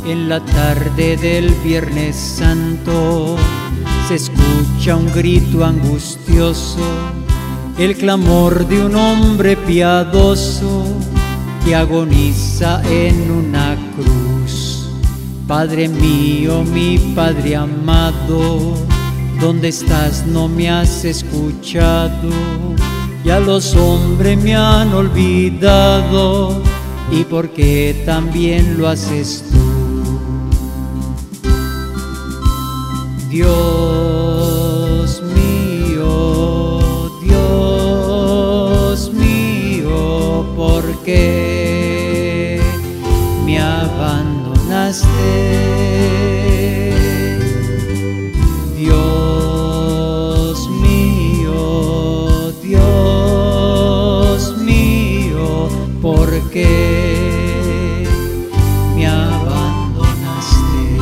En la tarde del Viernes Santo se escucha un grito angustioso, el clamor de un hombre piadoso que agoniza en una cruz. Padre mío, mi Padre amado, ¿dónde estás? No me has escuchado. Ya los hombres me han olvidado, ¿y por qué también lo haces tú? Dios mío, ¿por qué me abandonaste? Dios mío, ¿por qué me abandonaste?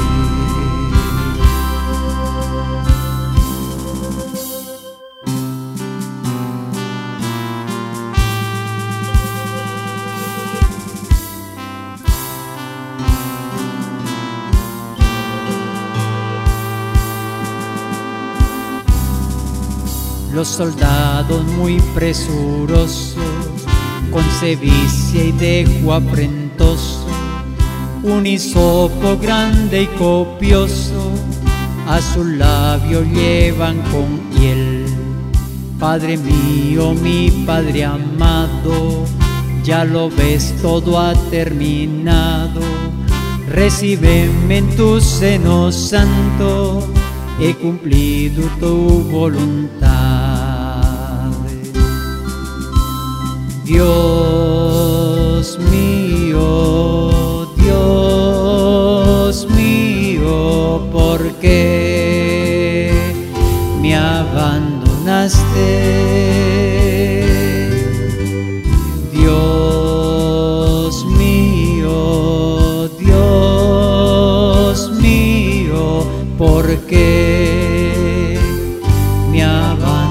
Los soldados muy presurosos, con sevicia y dejo afrentoso, un hisopo grande y copioso, a su labio llevan con hiel. Padre mío, mi Padre amado, ya lo ves, todo ha terminado. Recíbeme en tu seno santo, he cumplido tu voluntad. Dios mío, ¿por qué me abandonaste? Dios mío, ¿por qué me abandonaste?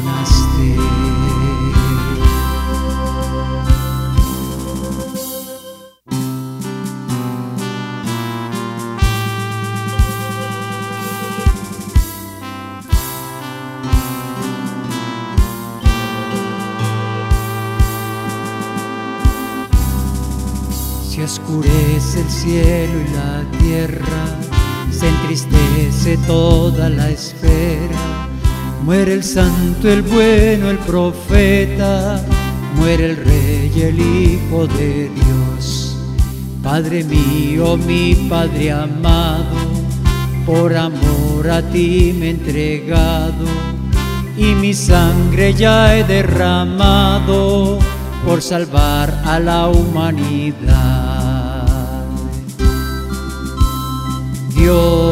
Se oscurece el cielo y la tierra, se entristece toda la esfera. Muere el santo, el bueno, el profeta, muere el rey, el Hijo de Dios. Padre mío, mi Padre amado, por amor a ti me he entregado, y mi sangre ya he derramado por salvar a la humanidad. Dios